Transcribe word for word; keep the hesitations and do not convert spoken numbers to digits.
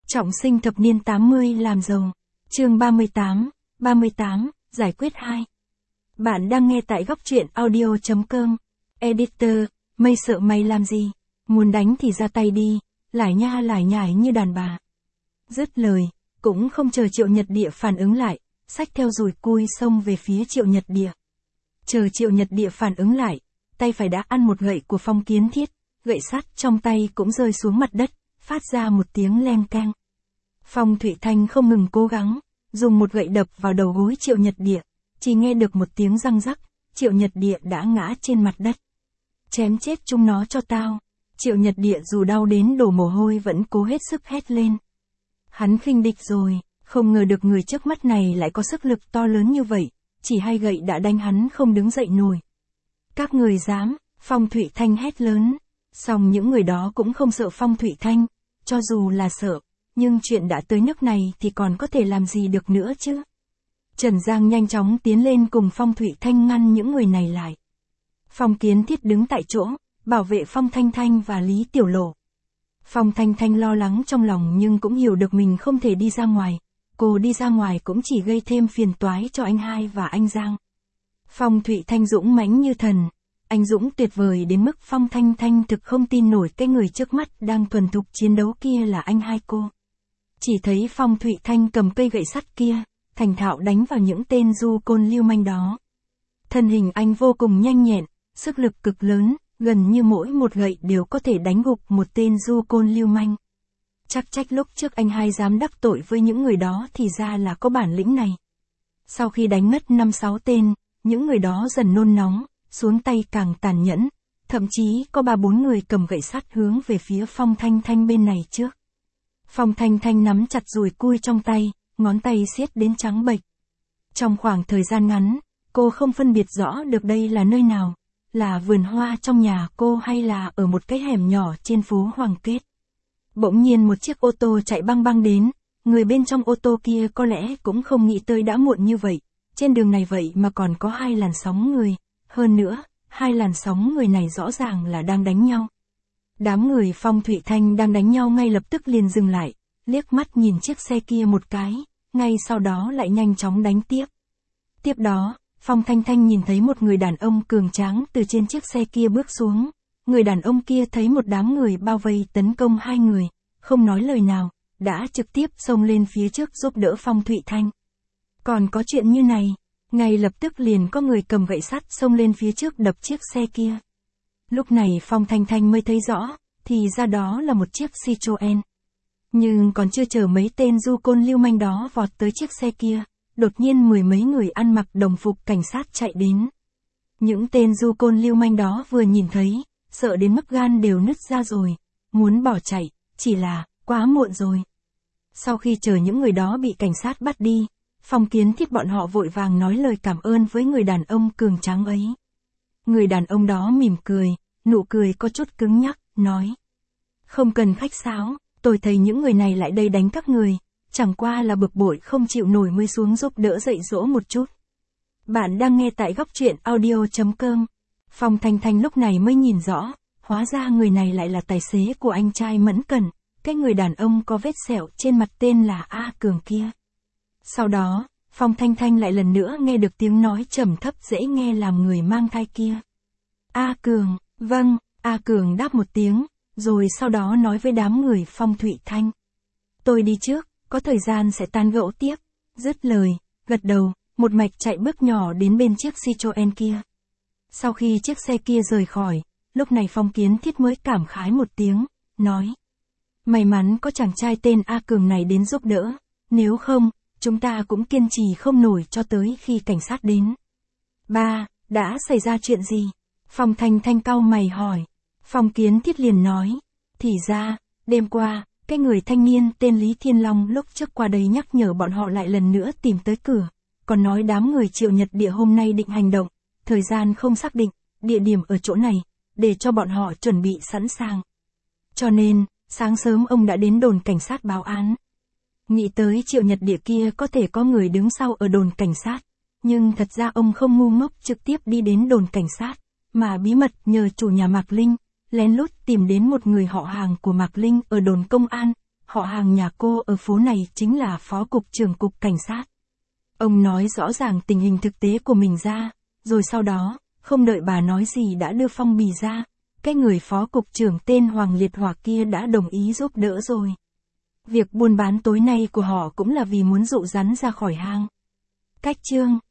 Trọng sinh thập niên tám mươi làm giàu. Chương ba mươi tám, ba mươi tám, giải quyết hai. Bạn đang nghe tại góc truyện audio chấm com. Editor, mây sợ mày làm gì? Muốn đánh thì ra tay đi, lải nha lải nhải như đàn bà. Dứt lời, cũng không chờ Triệu Nhật Địa phản ứng lại, xách theo dùi cui xông về phía Triệu Nhật Địa. Chờ Triệu Nhật Địa phản ứng lại, tay phải đã ăn một gậy của Phong Kiến Thiết, gậy sắt trong tay cũng rơi xuống mặt đất, phát ra một tiếng leng keng. Phong Thụy Thanh không ngừng cố gắng, dùng một gậy đập vào đầu gối Triệu Nhật Địa, chỉ nghe được một tiếng răng rắc, Triệu Nhật Địa đã ngã trên mặt đất. Chém chết chúng nó cho tao. Triệu Nhật Địa dù đau đến đổ mồ hôi vẫn cố hết sức hét lên. Hắn khinh địch rồi, không ngờ được người trước mắt này lại có sức lực to lớn như vậy, chỉ hai gậy đã đánh hắn không đứng dậy nổi. Các người dám, Phong Thụy Thanh hét lớn, song những người đó cũng không sợ Phong Thụy Thanh, cho dù là sợ, nhưng chuyện đã tới nước này thì còn có thể làm gì được nữa chứ. Trần Giang nhanh chóng tiến lên cùng Phong Thụy Thanh ngăn những người này lại. Phong Kiến Thiết đứng tại chỗ, bảo vệ Phong Thanh Thanh và Lý Tiểu Lộ. Phong Thanh Thanh lo lắng trong lòng nhưng cũng hiểu được mình không thể đi ra ngoài, cô đi ra ngoài cũng chỉ gây thêm phiền toái cho anh hai và anh Giang. Phong Thụy Thanh dũng mãnh như thần, anh dũng tuyệt vời đến mức Phong Thanh Thanh thực không tin nổi cái người trước mắt đang thuần thục chiến đấu kia là anh hai cô. Chỉ thấy Phong Thụy Thanh cầm cây gậy sắt kia, thành thạo đánh vào những tên du côn lưu manh đó. Thân hình anh vô cùng nhanh nhẹn, sức lực cực lớn, gần như mỗi một gậy đều có thể đánh gục một tên du côn lưu manh. Chắc trách lúc trước anh hai dám đắc tội với những người đó thì ra là có bản lĩnh này. Sau khi đánh ngất năm sáu tên, những người đó dần nôn nóng, xuống tay càng tàn nhẫn, thậm chí có ba bốn người cầm gậy sắt hướng về phía Phong Thanh Thanh bên này trước. Phong Thanh Thanh nắm chặt dùi cui trong tay, ngón tay siết đến trắng bệch. Trong khoảng thời gian ngắn, cô không phân biệt rõ được đây là nơi nào, là vườn hoa trong nhà cô hay là ở một cái hẻm nhỏ trên phố Hoàng Kết. Bỗng nhiên một chiếc ô tô chạy băng băng đến, người bên trong ô tô kia có lẽ cũng không nghĩ tới đã muộn như vậy, trên đường này vậy mà còn có hai làn sóng người, hơn nữa, hai làn sóng người này rõ ràng là đang đánh nhau. Đám người Phong Thụy Thanh đang đánh nhau ngay lập tức liền dừng lại, liếc mắt nhìn chiếc xe kia một cái, ngay sau đó lại nhanh chóng đánh tiếp. Tiếp đó, Phong Thanh Thanh nhìn thấy một người đàn ông cường tráng từ trên chiếc xe kia bước xuống. Người đàn ông kia thấy một đám người bao vây tấn công hai người, không nói lời nào, đã trực tiếp xông lên phía trước giúp đỡ Phong Thụy Thanh. Còn có chuyện như này, ngay lập tức liền có người cầm gậy sắt xông lên phía trước đập chiếc xe kia. Lúc này Phong Thanh Thanh mới thấy rõ, thì ra đó là một chiếc Citroen. Nhưng còn chưa chờ mấy tên du côn lưu manh đó vọt tới chiếc xe kia, đột nhiên mười mấy người ăn mặc đồng phục cảnh sát chạy đến. Những tên du côn lưu manh đó vừa nhìn thấy, sợ đến mức gan đều nứt ra rồi, muốn bỏ chạy, chỉ là, quá muộn rồi. Sau khi chờ những người đó bị cảnh sát bắt đi, Phong Kiến Thiết bọn họ vội vàng nói lời cảm ơn với người đàn ông cường tráng ấy. Người đàn ông đó mỉm cười, nụ cười có chút cứng nhắc, nói. Không cần khách sáo, tôi thấy những người này lại đây đánh các người, chẳng qua là bực bội không chịu nổi mới xuống giúp đỡ dạy dỗ một chút. Bạn đang nghe tại góc truyện audio chấm com. Phong Thanh Thanh lúc này mới nhìn rõ, hóa ra người này lại là tài xế của anh trai Mẫn Cẩn, cái người đàn ông có vết sẹo trên mặt tên là A Cường kia. Sau đó, Phong Thanh Thanh lại lần nữa nghe được tiếng nói trầm thấp dễ nghe làm người mang thai kia. A Cường, vâng, A Cường đáp một tiếng, rồi sau đó nói với đám người Phong Thụy Thanh. Tôi đi trước, có thời gian sẽ tán gẫu tiếp. Dứt lời, gật đầu, một mạch chạy bước nhỏ đến bên chiếc Citroen kia. Sau khi chiếc xe kia rời khỏi, lúc này Phong Kiến Thiết mới cảm khái một tiếng, nói. May mắn có chàng trai tên A Cường này đến giúp đỡ, nếu không, chúng ta cũng kiên trì không nổi cho tới khi cảnh sát đến. Ba, đã xảy ra chuyện gì? Phong Thanh Thanh cau mày hỏi. Phong Kiến Thiết liền nói. Thì ra, đêm qua, cái người thanh niên tên Lý Thiên Long lúc trước qua đây nhắc nhở bọn họ lại lần nữa tìm tới cửa, còn nói đám người Triệu Nhật Địa hôm nay định hành động, thời gian không xác định, địa điểm ở chỗ này, để cho bọn họ chuẩn bị sẵn sàng. Cho nên, sáng sớm ông đã đến đồn cảnh sát báo án. Nghĩ tới Triệu Nhật Địa kia có thể có người đứng sau ở đồn cảnh sát, nhưng thật ra ông không ngu ngốc trực tiếp đi đến đồn cảnh sát, mà bí mật nhờ chủ nhà Mạc Linh, lén lút tìm đến một người họ hàng của Mạc Linh ở đồn công an, họ hàng nhà cô ở phố này chính là phó cục trưởng cục cảnh sát. Ông nói rõ ràng tình hình thực tế của mình ra, rồi sau đó, không đợi bà nói gì đã đưa phong bì ra, cái người phó cục trưởng tên Hoàng Liệt Hỏa kia đã đồng ý giúp đỡ rồi. Việc buôn bán tối nay của họ cũng là vì muốn dụ rắn ra khỏi hang. Cách chương